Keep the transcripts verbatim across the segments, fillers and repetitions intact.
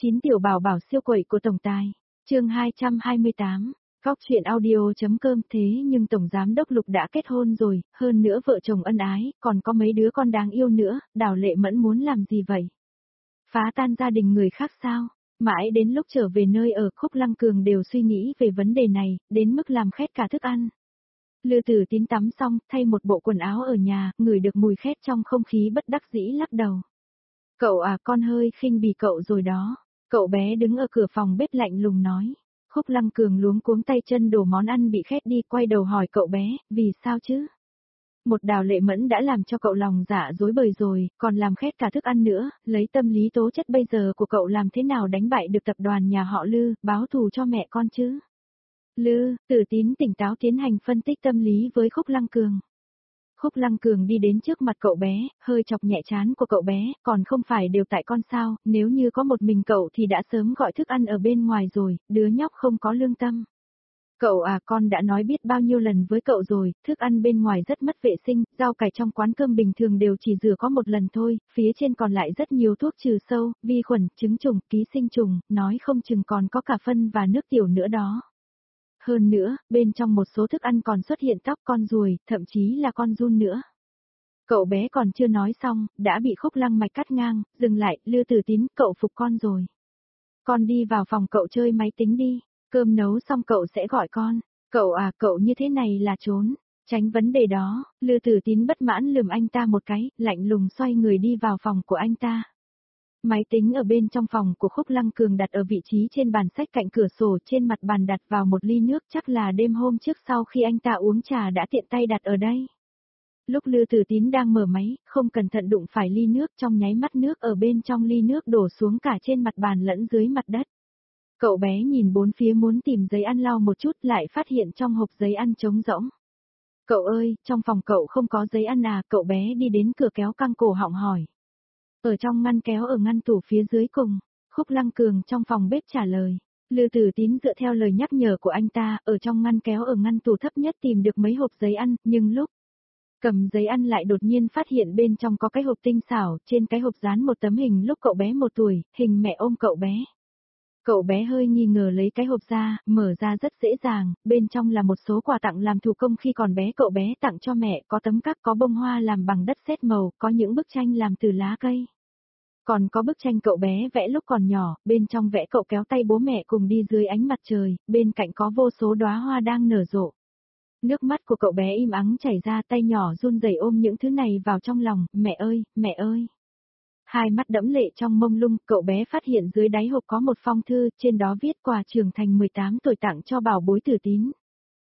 chín tiểu bảo bảo siêu quậy của tổng tài. Chương hai trăm hai mươi tám. Góc truyện audio.com. Thế nhưng tổng giám đốc Lục đã kết hôn rồi, hơn nữa vợ chồng ân ái, còn có mấy đứa con đáng yêu nữa, Đào Lệ Mẫn muốn làm gì vậy? Phá tan gia đình người khác sao? Mãi đến lúc trở về nơi ở, Khúc Lăng Cường đều suy nghĩ về vấn đề này, đến mức làm khét cả thức ăn. Lư Tử Tín tắm xong, thay một bộ quần áo ở nhà, ngửi được mùi khét trong không khí bất đắc dĩ lắc đầu. Cậu à, con hơi khinh bỉ cậu rồi đó. Cậu bé đứng ở cửa phòng bếp lạnh lùng nói. Khúc Lăng Cường luống cuống tay chân đổ món ăn bị khét đi, quay đầu hỏi cậu bé, vì sao chứ? Một Đào Lệ Mẫn đã làm cho cậu lòng dạ rối bời rồi, còn làm khét cả thức ăn nữa, lấy tâm lý tố chất bây giờ của cậu làm thế nào đánh bại được tập đoàn nhà họ Lư, báo thù cho mẹ con chứ? Lư, Tử Tín tỉnh táo tiến hành phân tích tâm lý với Khúc Lăng Cường. Khúc Lăng Cường đi đến trước mặt cậu bé, hơi chọc nhẹ trán của cậu bé, còn không phải đều tại con sao, nếu như có một mình cậu thì đã sớm gọi thức ăn ở bên ngoài rồi, đứa nhóc không có lương tâm. Cậu à, con đã nói biết bao nhiêu lần với cậu rồi, thức ăn bên ngoài rất mất vệ sinh, rau cải trong quán cơm bình thường đều chỉ rửa có một lần thôi, phía trên còn lại rất nhiều thuốc trừ sâu, vi khuẩn, trứng trùng, ký sinh trùng, nói không chừng còn có cả phân và nước tiểu nữa đó. Hơn nữa, bên trong một số thức ăn còn xuất hiện tóc con ruồi, thậm chí là con giun nữa. Cậu bé còn chưa nói xong, đã bị Khúc Lăng Mạch cắt ngang, dừng lại, Lư Tử Tín, cậu phục con rồi. Con đi vào phòng cậu chơi máy tính đi, cơm nấu xong cậu sẽ gọi con. Cậu à, cậu như thế này là trốn, tránh vấn đề đó. Lư Tử Tín bất mãn lườm anh ta một cái, lạnh lùng xoay người đi vào phòng của anh ta. Máy tính ở bên trong phòng của Khúc Lăng Cường đặt ở vị trí trên bàn sách cạnh cửa sổ, trên mặt bàn đặt vào một ly nước, chắc là đêm hôm trước sau khi anh ta uống trà đã tiện tay đặt ở đây. Lúc Lư Tử Tín đang mở máy, không cẩn thận đụng phải ly nước, trong nháy mắt nước ở bên trong ly nước đổ xuống cả trên mặt bàn lẫn dưới mặt đất. Cậu bé nhìn bốn phía muốn tìm giấy ăn lau một chút, lại phát hiện trong hộp giấy ăn trống rỗng. Cậu ơi, trong phòng cậu không có giấy ăn à? Cậu bé đi đến cửa kéo căng cổ họng hỏi. Ở trong ngăn kéo ở ngăn tủ phía dưới cùng, Khúc Lăng Cường trong phòng bếp trả lời. Lư Tử Tín dựa theo lời nhắc nhở của anh ta, ở trong ngăn kéo ở ngăn tủ thấp nhất tìm được mấy hộp giấy ăn, nhưng lúc cầm giấy ăn lại đột nhiên phát hiện bên trong có cái hộp tinh xảo, trên cái hộp dán một tấm hình lúc cậu bé một tuổi, hình mẹ ôm cậu bé. Cậu bé hơi nghi ngờ lấy cái hộp ra, mở ra rất dễ dàng, bên trong là một số quà tặng làm thủ công khi còn bé cậu bé tặng cho mẹ, có tấm cắc, có bông hoa làm bằng đất sét màu, có những bức tranh làm từ lá cây. Còn có bức tranh cậu bé vẽ lúc còn nhỏ, bên trong vẽ cậu kéo tay bố mẹ cùng đi dưới ánh mặt trời, bên cạnh có vô số đóa hoa đang nở rộ. Nước mắt của cậu bé im ắng chảy ra, tay nhỏ run rẩy ôm những thứ này vào trong lòng, mẹ ơi, mẹ ơi. Hai mắt đẫm lệ trong mông lung, cậu bé phát hiện dưới đáy hộp có một phong thư, trên đó viết quà trưởng thành mười tám tuổi tặng cho bảo bối Tử Tín.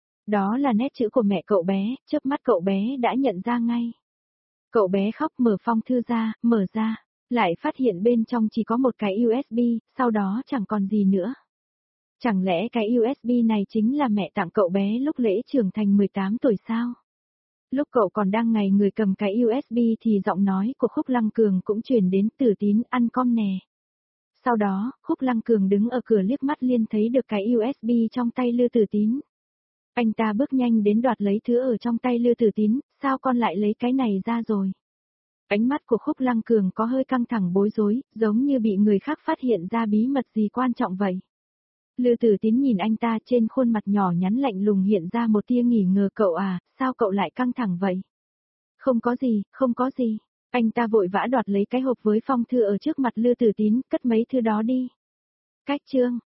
Đó là nét chữ của mẹ cậu bé, chớp mắt cậu bé đã nhận ra ngay. Cậu bé khóc mở phong thư ra, mở ra, lại phát hiện bên trong chỉ có một cái u ét bê, sau đó chẳng còn gì nữa. Chẳng lẽ cái u ét bê này chính là mẹ tặng cậu bé lúc lễ trưởng thành mười tám tuổi sao? Lúc cậu còn đang ngày người cầm cái u ét bê thì giọng nói của Khúc Lăng Cường cũng truyền đến, Tử Tín ăn con nè. Sau đó, Khúc Lăng Cường đứng ở cửa liếc mắt liên thấy được cái u ét bê trong tay Lư Tử Tín. Anh ta bước nhanh đến đoạt lấy thứ ở trong tay Lư Tử Tín, sao con lại lấy cái này ra rồi? Ánh mắt của Khúc Lăng Cường có hơi căng thẳng bối rối, giống như bị người khác phát hiện ra bí mật gì quan trọng vậy. Lư Tử Tín nhìn anh ta, trên khuôn mặt nhỏ nhắn lạnh lùng hiện ra một tia nghỉ ngờ. Cậu à, sao cậu lại căng thẳng vậy? Không có gì, không có gì. Anh ta vội vã đoạt lấy cái hộp với phong thư ở trước mặt Lư Tử Tín, cất mấy thư đó đi. Cách chương,